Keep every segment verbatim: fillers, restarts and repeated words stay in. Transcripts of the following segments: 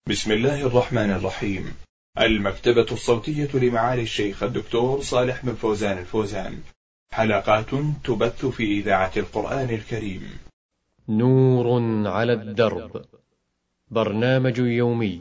بسم الله الرحمن الرحيم. المكتبة الصوتية لمعالي الشيخ الدكتور صالح بن فوزان الفوزان، حلقات تبث في إذاعة القرآن الكريم. نور على الدرب، برنامج يومي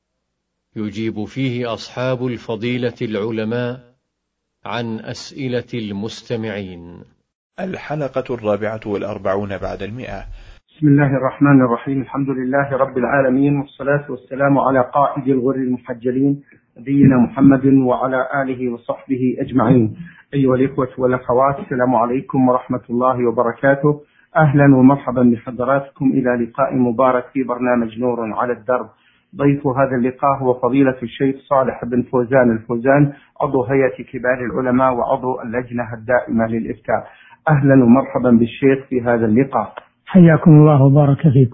يجيب فيه أصحاب الفضيلة العلماء عن أسئلة المستمعين. الحلقة الرابعة والأربعون بعد المئة. بسم الله الرحمن الرحيم. الحمد لله رب العالمين، والصلاة والسلام على قائد الغر المحجلين نبينا محمد وعلى آله وصحبه أجمعين. أيها الإخوة والأخوات، السلام عليكم ورحمة الله وبركاته. أهلا ومرحبا بحضراتكم إلى لقاء مبارك في برنامج نور على الدرب. ضيف هذا اللقاء هو فضيلة الشيخ صالح بن فوزان الفوزان، عضو هيئة كبار العلماء وعضو اللجنة الدائمة للإفتاء. أهلا ومرحبا بالشيخ في هذا اللقاء. حياكم الله وبارك فيكم.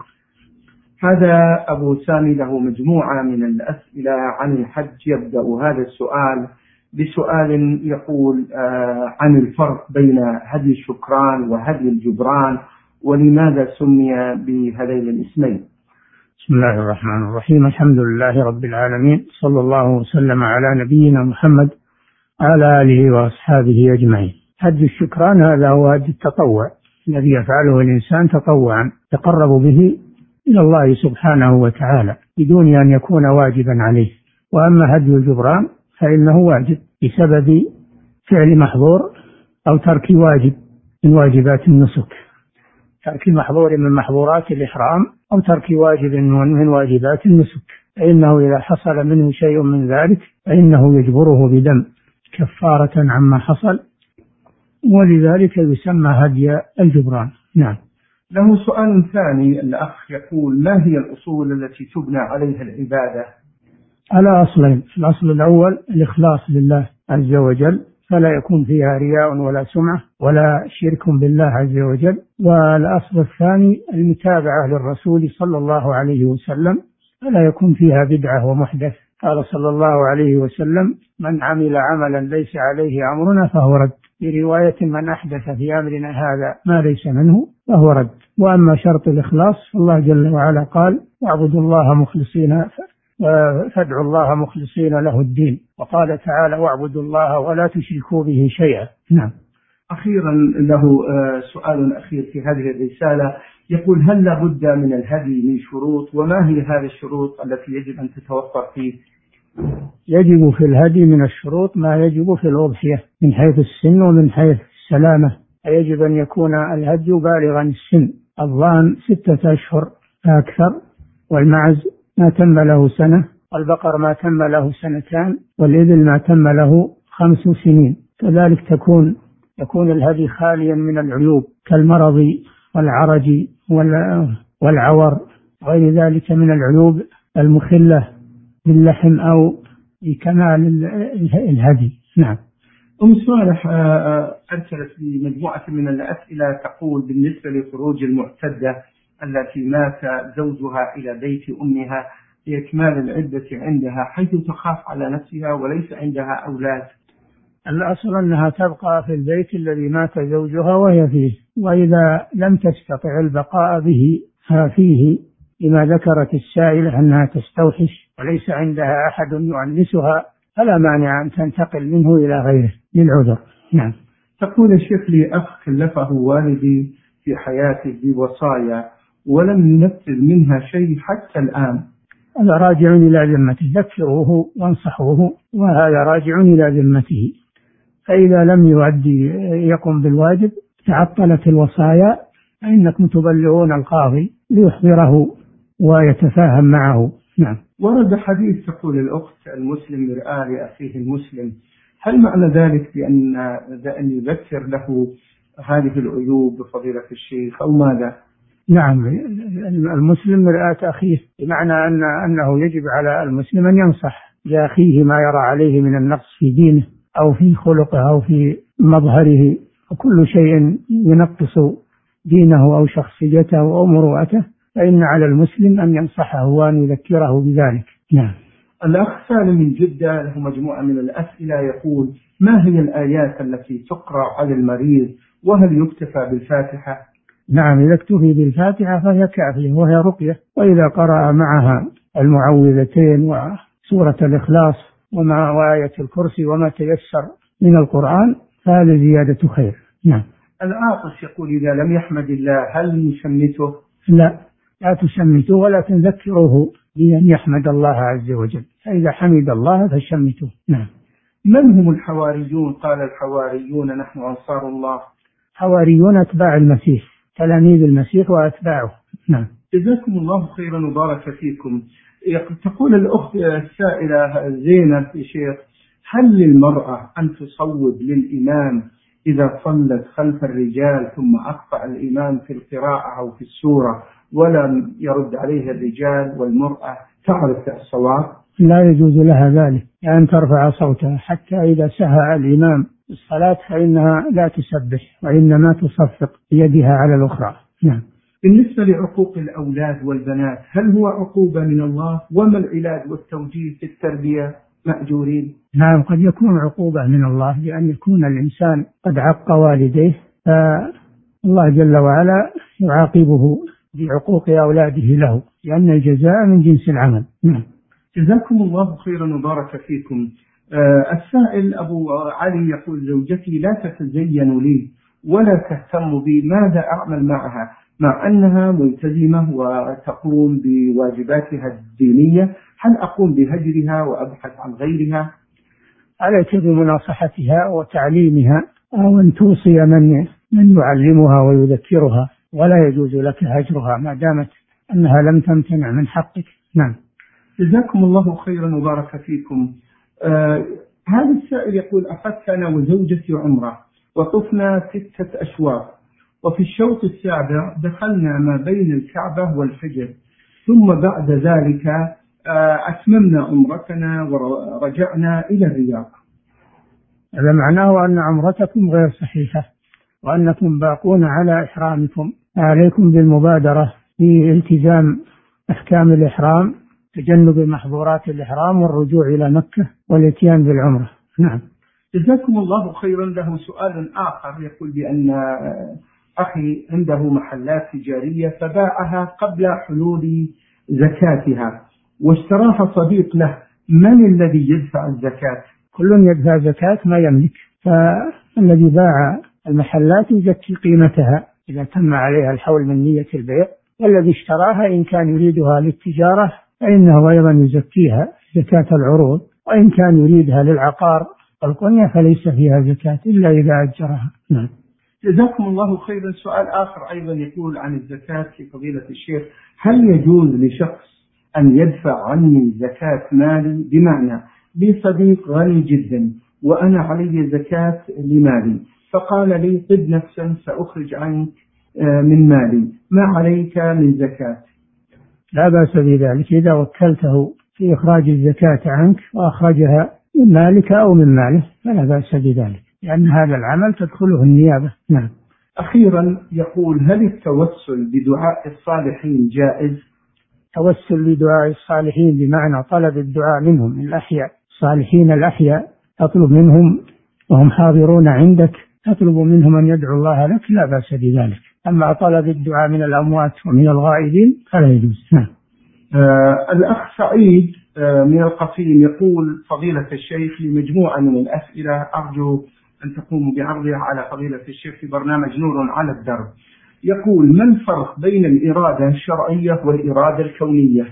هذا أبو سامي له مجموعة من الأسئلة عن الحج. يبدأ هذا السؤال بسؤال يقول آه عن الفرق بين هدي الشكران وهدي الجبران، ولماذا سمي بهذين الاسمين؟ بسم الله الرحمن الرحيم. الحمد لله رب العالمين، صلى الله وسلم على نبينا محمد على آله وأصحابه أجمعين. هدي الشكران هذا هو هدي التطوع الذي يفعله الإنسان تطوعا يتقرب به إلى الله سبحانه وتعالى بدون أن يكون واجبا عليه. وأما هدي الجبران فإنه واجب بسبب فعل محظور أو ترك واجب من واجبات النسك، ترك محظور من محظورات الإحرام أو ترك واجب من واجبات النسك، فإنه إذا حصل منه شيء من ذلك فإنه يجبره بدم كفارة عما حصل، ولذلك يسمى هدي الجبران. نعم. له سؤال ثاني، الأخ يقول: ما هي الأصول التي تبنى عليها العبادة؟ على أصلين. الأصل الأول الإخلاص لله عز وجل، فلا يكون فيها رياء ولا سمعة ولا شرك بالله عز وجل. والأصل الثاني المتابعة للرسول صلى الله عليه وسلم، فلا يكون فيها بدعة ومحدث. قال صلى الله عليه وسلم: من عمل عملا ليس عليه أمرنا فهو رد. في رواية: من أحدث في أمرنا هذا ما ليس منه فهو رد. وأما شرط الإخلاص فالله جل وعلا قال: واعبدوا الله مخلصين فادعوا الله مخلصين له الدين. وقال تعالى: واعبدوا الله ولا تشركوا به شيئا. نعم. أخيرا له سؤال أخير في هذه الرسالة، يقول: هل لابد من الهدي من شروط؟ وما هي هذه الشروط التي يجب أن تتوفر فيه؟ يجب في الهدي من الشروط ما يجب في الأضحية من حيث السن ومن حيث السلامة. يجب أن يكون الهدي بالغا السن، الضان ستة أشهر فأكثر، والمعز ما تم له سنة، والبقر ما تم له سنتان، والإبل ما تم له خمس سنين. كذلك تكون يكون الهدي خاليا من العيوب كالمرض والعرج والعور وغير ذلك من العيوب المخلة باللحم أو بكمال الهدي. نعم. أم صالح أرسلت بمجموعة من الأسئلة تقول: بالنسبة لخروج المعتدة التي مات زوجها إلى بيت أمها لإكمال العدة عندها، حيث تخاف على نفسها وليس عندها أولاد. الأصل أنها تبقى في البيت الذي مات زوجها وهي فيه، وإذا لم تستطع البقاء به فيه لما ذكرت السائلة أنها تستوحش وليس عندها أحد يؤنسها، فلا مانع أن تنتقل منه إلى غيره للعذر. نعم. تقول: الشيخ لي أخ كلفه والدي في حياته بوصايا ولم ينفذ منها شيء حتى الآن. هذا راجع إلى ذمته، ذكروه وانصحوه، وهذا راجع إلى ذمته. فإذا لم يؤدي يقوم بالواجب تعطلت الوصايا، فإنكم تبلغون القاضي ليحضره ويتفاهم معه. نعم. ورد حديث تقول الأخت: المسلم مرآة لأخيه المسلم، هل معنى ذلك بأن أن يذكر له هذه العيوب بفضيلة الشيخ أو ماذا؟ نعم، المسلم مرآة أخيه، بمعنى أن أنه يجب على المسلم أن ينصح لأخيه ما يرى عليه من النقص في دينه أو في خلقه أو في مظهره، وكل شيء ينقص دينه أو شخصيته أو مروءته فإن على المسلم أن ينصحه وأن يذكره بذلك. نعم. الأخ سالم من جدة له مجموعة من الأسئلة، يقول: ما هي الآيات التي تقرأ على المريض، وهل يكتفى بالفاتحة؟ نعم، إذا اكتفي بالفاتحة فهي كافية وهي رقية، وإذا قرأ معها المعوذتين وسورة الإخلاص ومع وآية الكرسي وما تيسر من القرآن، فهذا زيادة خير. نعم. العاطس يقول إذا لم يحمد الله هل نشمته؟ لا، لا تشمته ولكن ذكروه بأن يحمد الله عز وجل، فإذا حمد الله فشمته. نعم. من هم الحواريون؟ قال الحواريون نحن أنصار الله. حواريون أتباع المسيح، تلاميذ المسيح وأتباعه. نعم. جزاكم الله خيرا وبارك فيكم. تقول الأخت السائلة زينب يا شيخ، هل للمرأة أن تصوب للإمام إذا صلت خلف الرجال ثم أخطأ الإمام في القراءة أو في السورة ولم يرد عليه الرجال والمرأة تعرف الصواب؟ لا يجوز لها ذلك، أن يعني ترفع صوتها حتى إذا سهى الإمام الصلاة فإنها لا تسبح وإنما تصفق بيدها على الأخرى. نعم. بالنسبة لعقوق الأولاد والبنات هل هو عقوبة من الله؟ وما العلاج والتوجيه في التربية مأجورين؟ نعم، قد يكون عقوبة من الله لأن يكون الإنسان قد عق والديه، فالله جل وعلا يعاقبه بعقوق أولاده له، لأن الجزاء من جنس العمل. نعم. جزاكم الله خيرا وبارك فيكم. آه السائل أبو علي يقول زوجتي لا تتزين لي ولا تهتم بي، ماذا أعمل معها مع أنها ملتزمة وتقوم بواجباتها الدينية؟ هل أقوم بهجرها وأبحث عن غيرها؟ عليك بمناصحتها وتعليمها أو أن توصي من من يعلمها ويذكرها، ولا يجوز لك هجرها ما دامت أنها لم تمتنع من حقك. نعم. جزاكم الله خيرا وبارك فيكم. آه هذا السائل يقول أخذت أنا وزوجتي عمرة وطفنا ستة أشواط، وفي الشوط السابع دخلنا ما بين الكعبة والحجر، ثم بعد ذلك آه أتممنا عمرتنا ورجعنا إلى الرياض. هذا معناه أن عمرتكم غير صحيحة وأنكم باقون على إحرامكم، عليكم بالمبادرة في التزام أحكام الإحرام، تجنب محظورات الإحرام والرجوع إلى مكة والاتيان بالعمرة. نعم. جزاكم الله خيرا. له سؤال آخر يقول بأن أخي عنده محلات تجارية فباعها قبل حلول زكاتها واشتراها صديق له، من الذي يدفع الزكاة؟ كل يدفع زكاة ما يملك، فالذي باع المحلات يزكي قيمتها إذا تم عليها الحول من نية البيع، والذي اشتراها إن كان يريدها للتجارة فإنه أيضا يزكيها زكاة العروض، وإن كان يريدها للعقار القنية فليس فيها زكاة إلا إذا أجرها. نعم. جزاكم الله خيرا. سؤال آخر أيضا يقول عن الزكاة لفضيلة الشيخ، هل يجوز لشخص أن يدفع عني زكاة مالي؟ بمعنى لي صديق غني جدا وأنا علي زكاة لمالي، فقال لي طب نفسا سأخرج عنك من مالي، ما عليك من زكاة؟ لا بأس بذلك إذا وكلته في إخراج الزكاة عنك وأخرجها من مالك أو من ماله فلا بأس بذلك، لأن هذا العمل تدخله النيابة. نعم. أخيرا يقول هل التوسل بدعاء الصالحين جائز؟ توسل بدعاء الصالحين بمعنى طلب الدعاء منهم الأحياء، الصالحين الأحياء تطلب منهم وهم حاضرون عندك، تطلب منهم أن يدعو الله لك، لا بأس بذلك. أما طلب الدعاء من الأموات ومن الغائبين فلا يجوز. نعم. آه الأخ سعيد آه من القصيم يقول فضيلة الشيخ لمجموعة من الأسئلة أرجو أن تقوموا بعرضها على فضيلة الشيخ في برنامج نور على الدرب. يقول ما الفرق بين الإرادة الشرعية والإرادة الكونية؟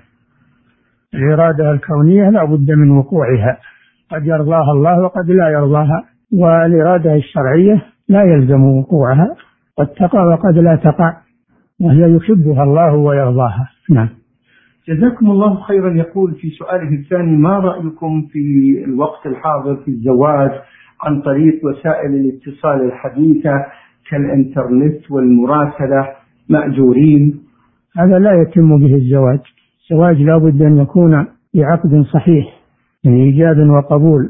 الإرادة الكونية لا بد من وقوعها، قد يرضاها الله وقد لا يرضاها، والإرادة الشرعية لا يلزم وقوعها، قد تقع وقد لا تقع، وهي يحبها الله ويرضاها. نعم. جزاكم الله خيرا. يقول في سؤاله الثاني ما رأيكم في الوقت الحاضر في الزواج عن طريق وسائل الاتصال الحديثة كالإنترنت والمراسلة مأجورين؟ هذا لا يتم به الزواج. الزواج لا بد أن يكون بعقد صحيح من إيجاب وقبول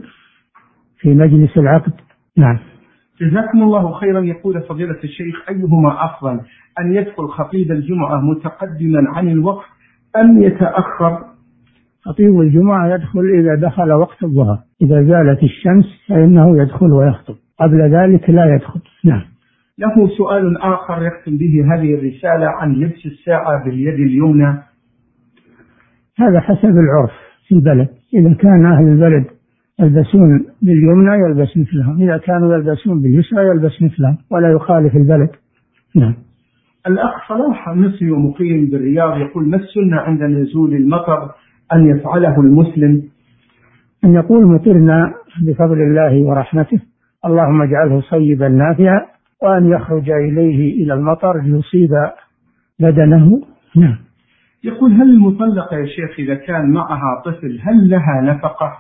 في مجلس العقد. نعم. جزاكم الله خيرا. يقول فضيلة الشيخ أيهما أفضل، أن يدخل خطيب الجمعة متقدما عن الوقت أم يتأخر؟ خطيب الجمعة يدخل إذا دخل وقت الظهر، إذا زالت الشمس فإنه يدخل ويخطب، قبل ذلك لا يدخل. نعم. له سؤال آخر يختم به هذه الرسالة عن لبس الساعة باليد اليمنى. هذا حسب العرف في البلد. إذا كان أهل البلد يلبسون باليمنى يلبس مثلهم، إذا كانوا يلبسون باليسرى يلبس مثلهم، ولا يخالف البلد. نعم. الأخ صلاح مصري ومقيم بالرياض يقول: ما السنة عند نزول المطر أن يفعله المسلم؟ أن يقول: مطرنا بفضل الله ورحمته، اللهم اجعله صيبا نافعا، وأن يخرج إليه إلى المطر ليصيب بدنه. نعم. يقول: هل المطلقة يا شيخ إذا كان معها طفل هل لها نفقة؟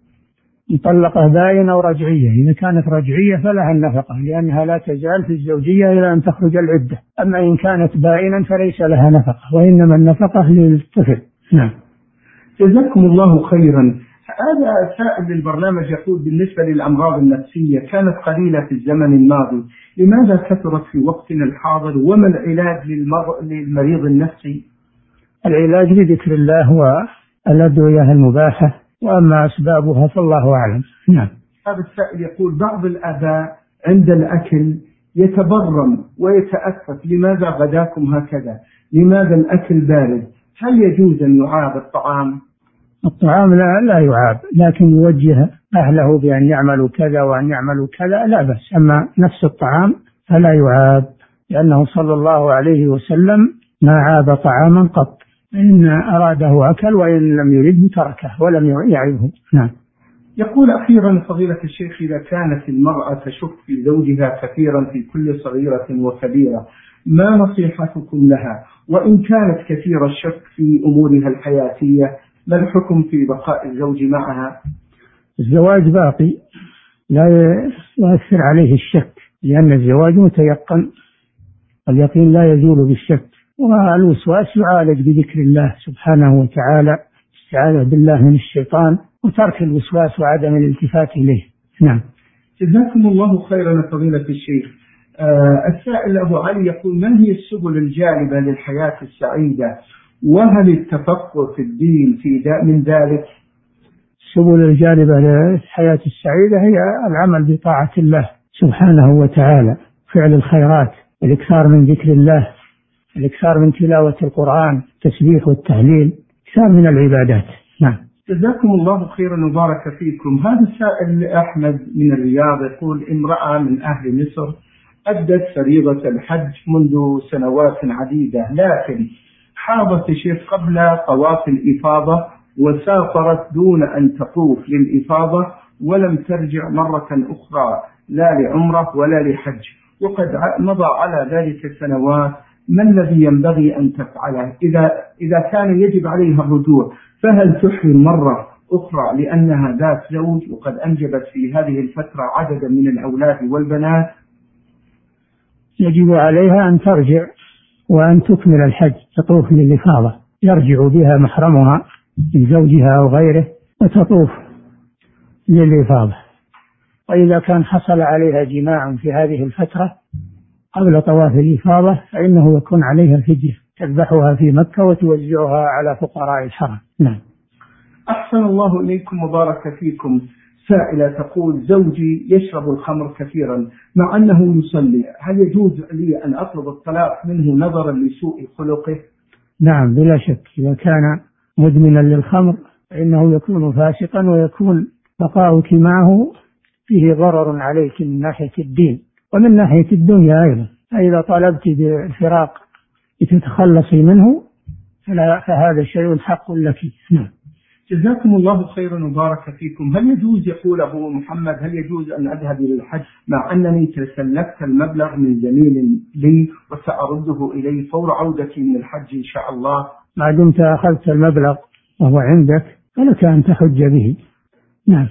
مطلقة باينة أو رجعية؟ إذا كانت رجعية فلها النفقة، لأنها لا تزال في الزوجية إلى أن تخرج العدة. أما إن كانت باينا فليس لها نفقة، وإنما النفقة للطفل. نعم. جزاكم الله خيرا. هذا سائل للبرنامج يقول: بالنسبة للأمراض النفسية كانت قليلة في الزمن الماضي، لماذا كثرت في وقتنا الحاضر؟ وما العلاج للمريض النفسي؟ العلاج بذكر الله والأدوية المباحة، وأما أسبابها فالله أعلم. نعم. هذا السائل يقول: بعض الآباء عند الأكل يتبرم ويتأسف، لماذا غداكم هكذا؟ لماذا الأكل بارد؟ هل يجوز أن يعاب الطعام؟ الطعام لا, لا يعاب، لكن يوجه أهله بأن يعملوا كذا وأن يعملوا كذا لا بأس. أما نفس الطعام فلا يعاب، لأنه صلى الله عليه وسلم ما عاب طعاما قط، إن أراده أكل وإن لم يرده تركه ولم يعيبه. نعم. يقول: أخيرا فضيلة الشيخ، إذا كانت المرأة تشك في زوجها كثيرا في كل صغيرة وكبيرة، ما نصيحتكم لها؟ وإن كانت كثير الشك في أمورها الحياتية، ما الحكم في بقاء الزوج معها؟ الزواج باقي، لا يؤثر عليه الشك، لأن الزواج متيقن، اليقين لا يزول بالشك. والوسواس يعالج بذكر الله سبحانه وتعالى، استعاذة بالله من الشيطان، وترك الوسواس وعدم الالتفات إليه. نعم. جزاكم الله خيرا فضيلة الشيخ. آه السائل أبو علي يقول: ما هي السبل الجالبة للحياة السعيدة؟ وهل التفقه في الدين في من ذلك؟ السبل الجالبة للحياة السعيدة هي العمل بطاعة الله سبحانه وتعالى، فعل الخيرات، الإكثار من ذكر الله، الإكثار من تلاوة القرآن، التسبيح والتهليل، إكثار من العبادات. نعم. جزاكم الله خيرا وبارك فيكم. هذا السائل أحمد من الرياض يقول: امرأة من أهل مصر أدت فريضة الحج منذ سنوات عديدة، لكن حاضت الشيخ قبل طواف الإفاضة وسافرت دون أن تطوف للإفاضة، ولم ترجع مرة أخرى لا لعمرة ولا لحج، وقد مضى على ذلك سنوات. ما الذي ينبغي أن تفعله؟ إذا إذا كان يجب عليها الرجوع، فهل تحرم مرة أخرى لأنها ذات زوج وقد أنجبت في هذه الفترة عددا من الأولاد والبنات؟ يجب عليها أن ترجع وأن تكمل الحج، تطوف للإفاضة، يرجع بها محرمها من زوجها أو غيره وتطوف للإفاضة. وإذا كان حصل عليها جماع في هذه الفترة قبل طواف الإفاضة فإنه يكون عليها فدية، تذبحها في مكة وتوزعها على فقراء الحرم. نعم. أحسن الله إليكم وبارك فيكم. سائلة تقول: زوجي يشرب الخمر كثيرا مع أنه يصلي، هل يجوز لي أن أطلب الطلاق منه نظرا لسوء خلقه؟ نعم بلا شك، إذا كان مدمنا للخمر فإنه يكون فاسقا، ويكون بقاؤك معه فيه ضرر عليك من ناحية الدين ومن ناحية الدنيا أيضا. فإذا طلبت بالفراق لتتخلصي منه فهذا شيء حق لك. نعم. جزاكم الله خيرا وبارك فيكم. هل يجوز، يقول أبو محمد، هل يجوز أن أذهب إلى الحج مع أنني تسلفت المبلغ من زميل لي وسأرده إليه فور عودتي من الحج إن شاء الله؟ ما دمت أخذت المبلغ وهو عندك فلك أن تحج به. نعم.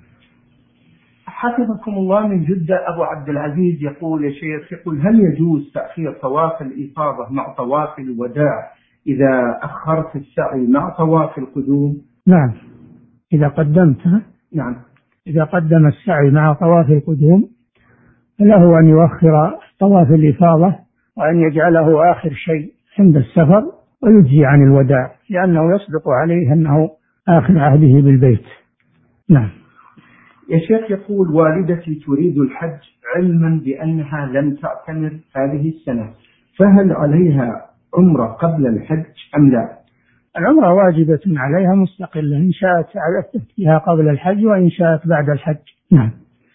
حفظكم الله من جدة أبو عبد العزيز يقول: يا شيخ، يقول: هل يجوز تأخير طواف الإفاضة مع طواف الوداع إذا أخرت السعي مع طواف القدوم؟ نعم، إذا قدمت. نعم. إذا قدم السعي مع طواف القدوم فله أن يؤخر طواف الإفاضة وأن يجعله آخر شيء عند السفر ويجزي عن الوداع، لأنه يصدق عليه أنه آخر عهده بالبيت. نعم. يا شيخ، يقول: والدتي تريد الحج علما بأنها لم تعتمر هذه السنة، فهل عليها عمرة قبل الحج أم لا؟ العمرة واجبة عليها مستقلة، إن شاءت فيها قبل الحج وإن شاءت بعد الحج. نعم.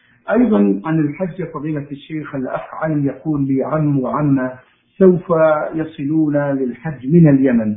أيضا عن الحج فضيلة الشيخ، الأخ علي يقول لي عم وعمة سوف يصلون للحج من اليمن،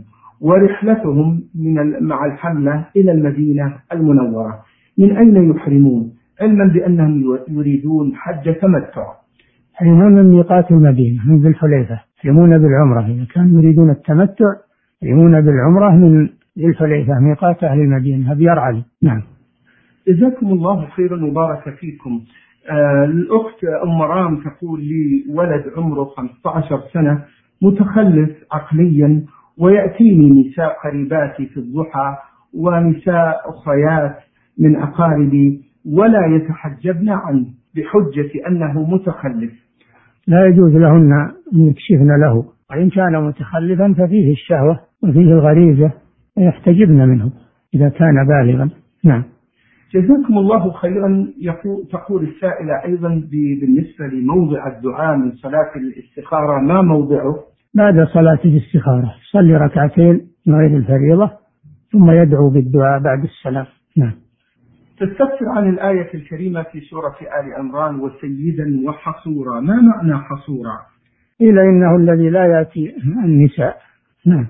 ورحلتهم من مع الحملة إلى المدينة المنورة، من أين يحرمون علما بأنهم يريدون حج تمتع؟ يحرمون من ميقات المدينة من ذي الحليفة، يحرمون بالعمرة إذا كانوا يريدون التمتع، يحرمون بالعمرة من ذي الحليفة ميقات أهل المدينة. أبي علي. نعم. جزاكم الله خيرا وبارك فيكم. آه الأخت أم رام تقول لي ولد عمره خمسة عشر سنة متخلف عقليا، ويأتيني نساء قريباتي في الضحى ونساء أخريات من أقاربي ولا يتحجبن عنه بحجة أنه متخلف. لا يجوز لهن أن يكشفن له، وإن كان متخلفا ففيه الشهوة وفيه الغريزة يحتجبن منه إذا كان بالغا. نعم. جزاكم الله خيرا. يقول تقول السائلة أيضا بالنسبة لموضع الدعاء من صلاة الاستخارة، ما موضعه؟ بعد صلاة الاستخارة صلي ركعتين من غير الفريضة ثم يدعو بالدعاء بعد السلام. نعم. تستفسر عن الآية الكريمة في سورة آل عمران وسيدا وحصورا، ما معنى حصورا؟ قيل إنه الذي لا يأتي النساء. نعم.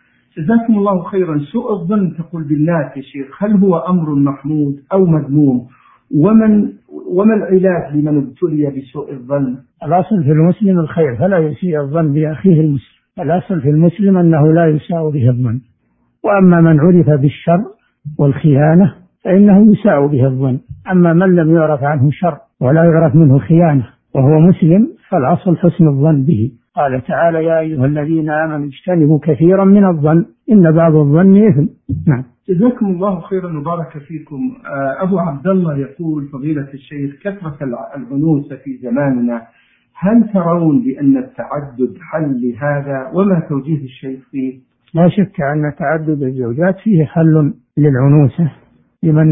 جزاكم الله خيرا. سوء الظن تقول بالناس يا شيخ، هل هو أمر محمود أو مذموم؟ ومن وما العلاج لمن ابتلي بسوء الظن؟ الأصل في المسلم الخير فلا يسيء الظن بأخيه المسلم، الأصل في المسلم أنه لا يساء به الظن، وأما من عرف بالشر والخيانة فإنه يساء به الظن. أما من لم يعرف عنه شر ولا يعرف منه خيانة وهو مسلم فالأصل حسن الظن به. قال تعالى يا أيها الذين آمنوا اجتنبوا كثيرا من الظن إن بعض الظن إثم. نعم. جزاكم الله خيرا وبارك فيكم. أبو عبد الله يقول فضيلة الشيخ كثرة العنوسة في زماننا، هل ترون بأن التعدد حل لهذا وما توجيه الشيخ فيه؟ لا شك أن تعدد الزوجات فيه حل للعنوسة لمن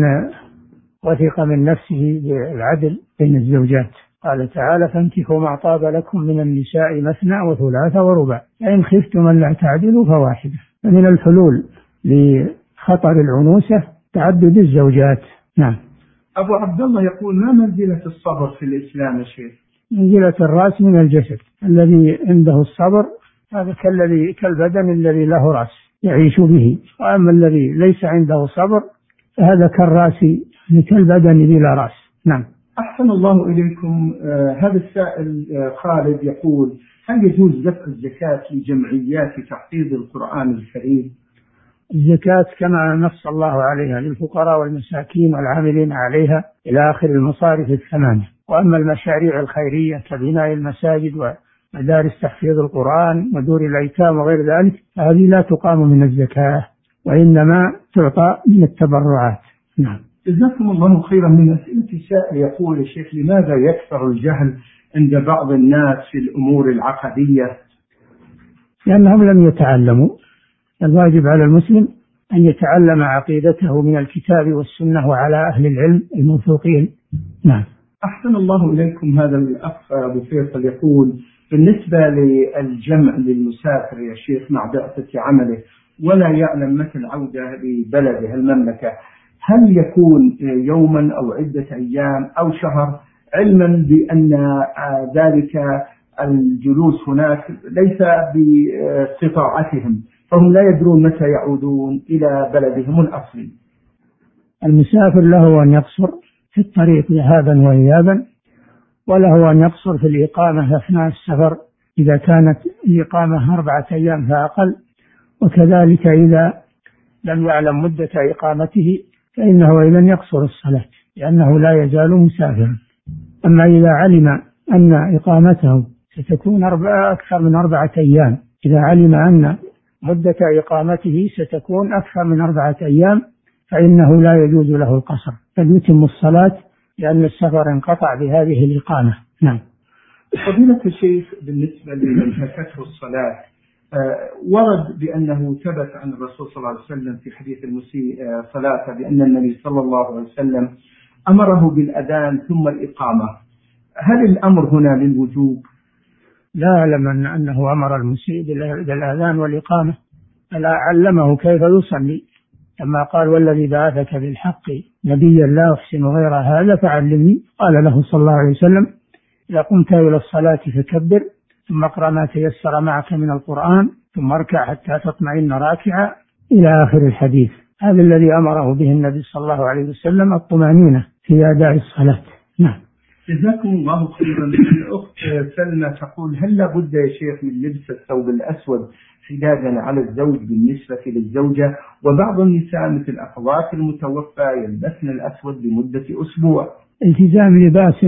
وثق من نفسه بالعدل بين الزوجات. قال تعالى فانكحوا ما طاب لكم من النساء مثنى وثلاث ورباع فإن خفتم ألا تعدلوا فواحدة. فمن الحلول لخطر العنوسة تعدد الزوجات. نعم. أبو عبد الله يقول ما منزلة الصبر في الإسلام يا شيخ؟ منزلة الرأس من الجسد، الذي عنده الصبر هذا كالذي كالبدن الذي له رأس يعيش به، وأما الذي ليس عنده صبر فهذا كالرأس كالبدن بلا رأس. نعم. أحسن الله إليكم. آه هذا السائل آه خالد يقول هل يجوز دفع الزكاة لجمعيات تحفيظ القرآن الكريم؟ الزكاة كما نص الله عليها للفقراء والمساكين والعاملين عليها إلى آخر المصارف الثمانية. وأما المشاريع الخيرية كبناء المساجد ومدارس تحفيظ القرآن ودور الأيتام وغير ذلك هذه لا تقام من الزكاة وإنما تعطى من التبرعات. نعم. جزاكم الله خيرا. من أسئلة السائل يقول الشيخ لماذا يكثر الجهل عند بعض الناس في الأمور العقدية؟ لأنهم لم يتعلموا. الواجب على المسلم أن يتعلم عقيدته من الكتاب والسنة وعلى أهل العلم الموثوقين. نعم. أحسن الله إليكم. هذا الأخ أبو فيصل يقول بالنسبة للجمع للمسافر يا شيخ مع بعثة عمله ولا يعلم متى العودة لبلده المملكة، هل يكون يوما أو عدة أيام أو شهر، علما بأن ذلك الجلوس هناك ليس باستطاعتهم فهم لا يدرون متى يعودون إلى بلدهم الأصلي؟ المسافر له أن يقصر في الطريق ذهابا وإيابا، وله أن يقصر في الإقامة أثناء السفر إذا كانت الإقامة أربعة أيام فأقل، وكذلك إذا لم يعلم مدة إقامته فإنه إذن يقصر الصلاة لأنه لا يزال مسافرا. أما إذا علم أن إقامته ستكون أربعة أكثر من أربعة أيام، إذا علم أن مدة إقامته ستكون أكثر من أربعة أيام فإنه لا يجوز له القصر بل يتم الصلاة لأن السفر انقطع بهذه الإقامة. نعم. فضيلة الشيخ بالنسبة لمن فاتته الصلاة آه ورد بأنه ثبت عن الرسول صلى الله عليه وسلم في حديث المسيء آه صلاة بأن النبي صلى الله عليه وسلم أمره بالأذان ثم الإقامة، هل الأمر هنا للوجوب؟ لا أعلم أنه أمر المسيء بالأذان والإقامة، ألا علمه كيف يصلي، لما قال والذي بعثك بالحق نبيا لا أحسن غير هذا فعلمني، قال له صلى الله عليه وسلم إذا قمت إلى الصلاة فكبر، ثم اقرأ ما تيسر معك من القرآن، ثم اركع حتى تطمئن راكعا، إلى آخر الحديث. هذا الذي أمره به النبي صلى الله عليه وسلم، الطمأنينة في أداء الصلاة. نعم. جزاكم الله خيرا. الأخت سلمى تقول هل لابد يا شيخ من لبس الثوب الأسود حدادا على الزوج بالنسبة للزوجة؟ وبعض النساء مثل أخوات المتوفى يلبسن الأسود لمدة أسبوع. التزام لباس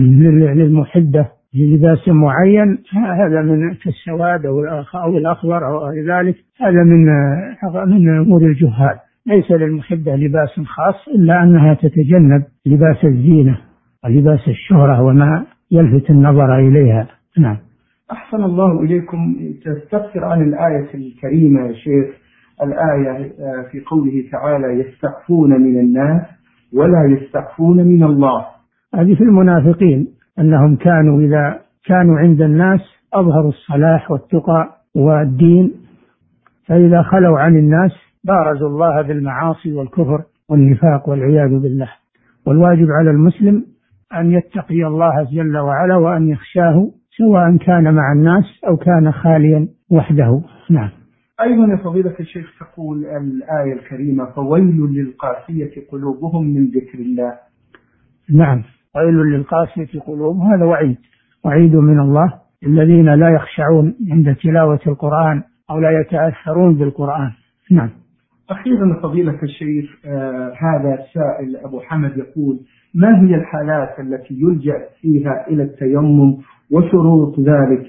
للمحدة لباس معين، هذا من كالسواد أو الأخضر أو ذلك، هذا من من أمور الجهال، ليس للمحدة لباس خاص إلا أنها تتجنب لباس الزينة ولباس الشهرة وما يلفت النظر إليها. نعم. أحسن الله إليكم. تستفسر عن الآية الكريمة يا شيخ، الآية في قوله تعالى يستخفون من الناس ولا يستخفون من الله. هذه في المنافقين، أنهم كانوا إذا كانوا عند الناس أظهروا الصلاح والتقى والدين، فإذا خلوا عن الناس بارزوا الله بالمعاصي والكفر والنفاق والعياذ بالله. والواجب على المسلم أن يتقي الله جل وعلا وأن يخشاه، سواء كان مع الناس أو كان خاليا وحده. نعم. أيضا يا فضيلة الشيخ تقول الآية الكريمة فويل للقاسية قلوبهم من ذكر الله. نعم، ويل للقاسية قلوبهم، هذا وعيد وعيد من الله الذين لا يخشعون عند تلاوة القرآن أو لا يتأثرون بالقرآن. نعم. أخيرا فضيلة الشيخ، آه هذا السائل أبو حمد يقول ما هي الحالات التي يلجأ فيها إلى التيمم وشروط ذلك؟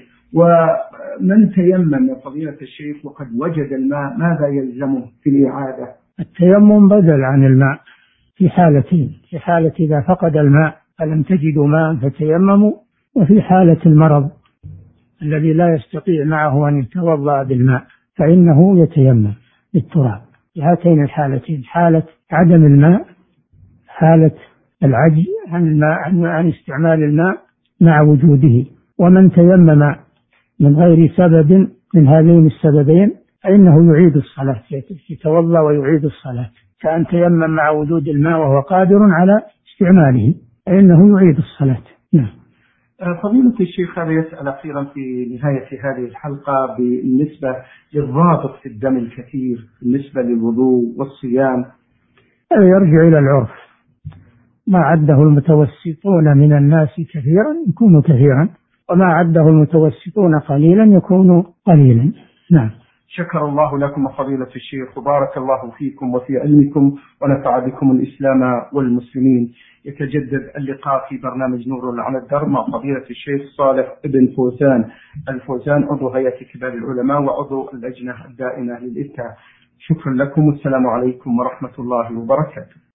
ومن تيمم يا فضيلة الشيخ وقد وجد الماء ماذا يلزمه في الإعادة؟ التيمم بدل عن الماء في حالتين، في حالة إذا فقد الماء فلم تجدوا ماء فتيمموا، وفي حالة المرض الذي لا يستطيع معه أن يتوضأ بالماء فإنه يتيمم بالتراب. في هاتين الحالتين، حالة عدم الماء، حالة العجز عن الماء عن استعمال الماء مع وجوده. ومن تيمم من غير سبب من هذين السببين فإنه يعيد الصلاة، يتوضأ ويعيد الصلاة، كأن تيمم مع وجود الماء وهو قادر على استعماله فإنه يعيد الصلاة. نعم. فضيلة الشيخ هذا يسأل أخيرا في نهاية هذه الحلقة بالنسبة للضابط في الدم الكثير بالنسبة للوضوء والصيام. يرجع إلى العرف، ما عده المتوسطون من الناس كثيرا يكون كثيرا، وما عده المتوسطون قليلا يكون قليلا. نعم. شكر الله لكم فضيلة الشيخ وبارك الله فيكم وفي علمكم ونفع بكم الإسلام والمسلمين. يتجدد اللقاء في برنامج نور على الدرب مع فضيلة الشيخ صالح بن فوزان الفوزان، عضو هيئة كبار العلماء وعضو اللجنة الدائمة للإفتاء. شكرا لكم والسلام عليكم ورحمة الله وبركاته.